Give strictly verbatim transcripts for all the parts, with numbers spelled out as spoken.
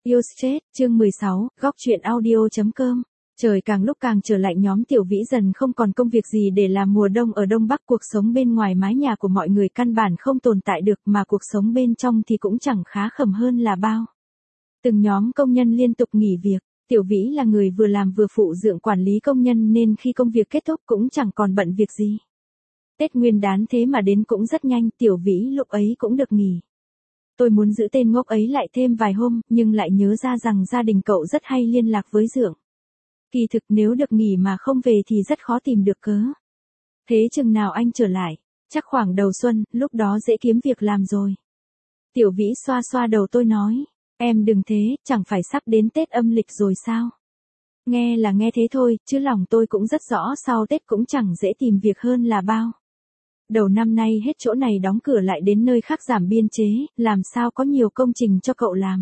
Yêu Stress, chương mười sáu, góc truyện audio.com. Trời càng lúc càng trở lạnh, nhóm Tiểu Vĩ dần không còn công việc gì để làm. Mùa đông ở Đông Bắc, cuộc sống bên ngoài mái nhà của mọi người căn bản không tồn tại được, mà cuộc sống bên trong thì cũng chẳng khá khẩm hơn là bao. Từng nhóm công nhân liên tục nghỉ việc. Tiểu Vĩ là người vừa làm vừa phụ dưỡng quản lý công nhân, nên khi công việc kết thúc cũng chẳng còn bận việc gì. Tết Nguyên Đán thế mà đến cũng rất nhanh, Tiểu Vĩ lúc ấy cũng được nghỉ. Tôi muốn giữ tên ngốc ấy lại thêm vài hôm, nhưng lại nhớ ra rằng gia đình cậu rất hay liên lạc với Dượng. Kỳ thực nếu được nghỉ mà không về thì rất khó tìm được cớ. Thế chừng nào anh trở lại? Chắc khoảng đầu xuân, lúc đó dễ kiếm việc làm rồi. Tiểu Vĩ xoa xoa đầu tôi nói, em đừng thế, chẳng phải sắp đến Tết âm lịch rồi sao? Nghe là nghe thế thôi, chứ lòng tôi cũng rất rõ sau Tết cũng chẳng dễ tìm việc hơn là bao. Đầu năm nay hết chỗ này đóng cửa lại đến nơi khác giảm biên chế, làm sao có nhiều công trình cho cậu làm.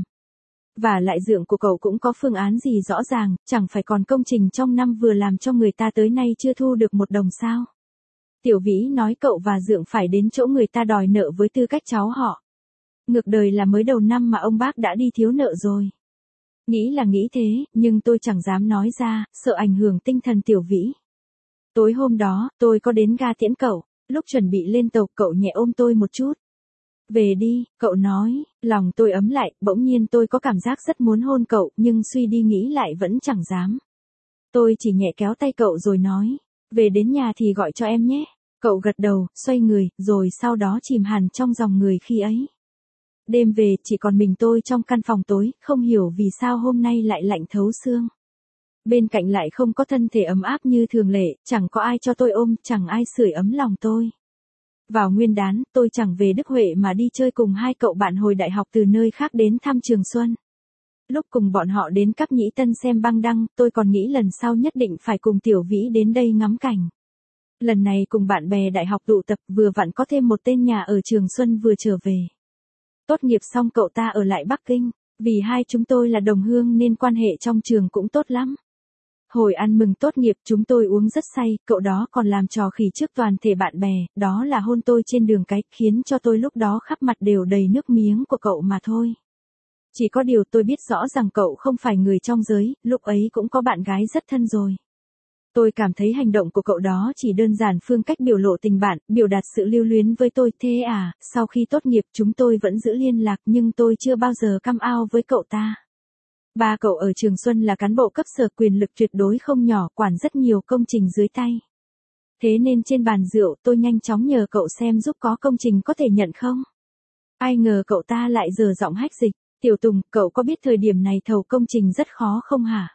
Và lại Dượng của cậu cũng có phương án gì rõ ràng, chẳng phải còn công trình trong năm vừa làm cho người ta tới nay chưa thu được một đồng sao. Tiểu Vĩ nói cậu và Dượng phải đến chỗ người ta đòi nợ với tư cách cháu họ. Ngược đời là mới đầu năm mà ông bác đã đi thiếu nợ rồi. Nghĩ là nghĩ thế, nhưng tôi chẳng dám nói ra, sợ ảnh hưởng tinh thần Tiểu Vĩ. Tối hôm đó, tôi có đến ga tiễn cậu. Lúc chuẩn bị lên tàu, cậu nhẹ ôm tôi một chút. Về đi, cậu nói. Lòng tôi ấm lại, bỗng nhiên tôi có cảm giác rất muốn hôn cậu, nhưng suy đi nghĩ lại vẫn chẳng dám. Tôi chỉ nhẹ kéo tay cậu rồi nói, về đến nhà thì gọi cho em nhé. Cậu gật đầu, xoay người, rồi sau đó chìm hẳn trong dòng người khi ấy. Đêm về, chỉ còn mình tôi trong căn phòng tối, không hiểu vì sao hôm nay lại lạnh thấu xương. Bên cạnh lại không có thân thể ấm áp như thường lệ, chẳng có ai cho tôi ôm, chẳng ai sưởi ấm lòng tôi. Vào Nguyên Đán, tôi chẳng về Đức Huệ mà đi chơi cùng hai cậu bạn hồi đại học từ nơi khác đến thăm Trường Xuân. Lúc cùng bọn họ đến Cáp Nhĩ Tân xem băng đăng, tôi còn nghĩ lần sau nhất định phải cùng Tiểu Vĩ đến đây ngắm cảnh. Lần này cùng bạn bè đại học tụ tập, vừa vặn có thêm một tên nhà ở Trường Xuân vừa trở về. Tốt nghiệp xong cậu ta ở lại Bắc Kinh, vì hai chúng tôi là đồng hương nên quan hệ trong trường cũng tốt lắm. Hồi ăn mừng tốt nghiệp chúng tôi uống rất say, cậu đó còn làm trò khỉ trước toàn thể bạn bè, đó là hôn tôi trên đường cái, khiến cho tôi lúc đó khắp mặt đều đầy nước miếng của cậu mà thôi. Chỉ có điều tôi biết rõ rằng cậu không phải người trong giới, lúc ấy cũng có bạn gái rất thân rồi. Tôi cảm thấy hành động của cậu đó chỉ đơn giản phương cách biểu lộ tình bạn, biểu đạt sự lưu luyến với tôi. Thế à, sau khi tốt nghiệp chúng tôi vẫn giữ liên lạc nhưng tôi chưa bao giờ come out với cậu ta. Ba cậu ở Trường Xuân là cán bộ cấp sở, quyền lực tuyệt đối không nhỏ, quản rất nhiều công trình dưới tay. Thế nên trên bàn rượu tôi nhanh chóng nhờ cậu xem giúp có công trình có thể nhận không. Ai ngờ cậu ta lại giở giọng hách dịch, Tiểu Tùng, cậu có biết thời điểm này thầu công trình rất khó không hả?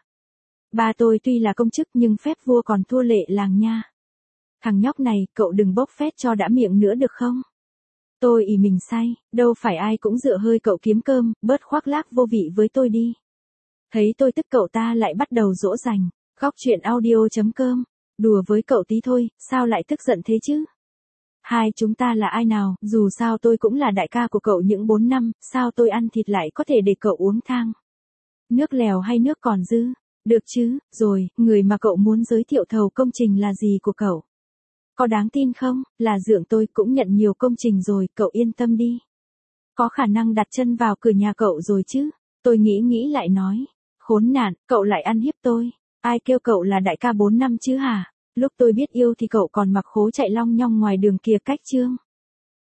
Ba tôi tuy là công chức nhưng phép vua còn thua lệ làng nha. Thằng nhóc này, cậu đừng bốc phét cho đã miệng nữa được không? Tôi ỉ mình say, đâu phải ai cũng dựa hơi cậu kiếm cơm, bớt khoác lác vô vị với tôi đi. Thấy tôi tức cậu ta lại bắt đầu dỗ dành, góc truyện audio.com, đùa với cậu tí thôi, sao lại tức giận thế chứ? Hai chúng ta là ai nào, dù sao tôi cũng là đại ca của cậu những bốn năm, sao tôi ăn thịt lại có thể để cậu uống thang? Nước lèo hay nước còn dư? Được chứ, rồi, người mà cậu muốn giới thiệu thầu công trình là gì của cậu? Có đáng tin không? Là Dượng tôi cũng nhận nhiều công trình rồi, cậu yên tâm đi. Có khả năng đặt chân vào cửa nhà cậu rồi chứ? Tôi nghĩ nghĩ lại nói. Khốn nạn, cậu lại ăn hiếp tôi. Ai kêu cậu là đại ca bốn năm chứ hả? Lúc tôi biết yêu thì cậu còn mặc khố chạy long nhong ngoài đường kia cách chương.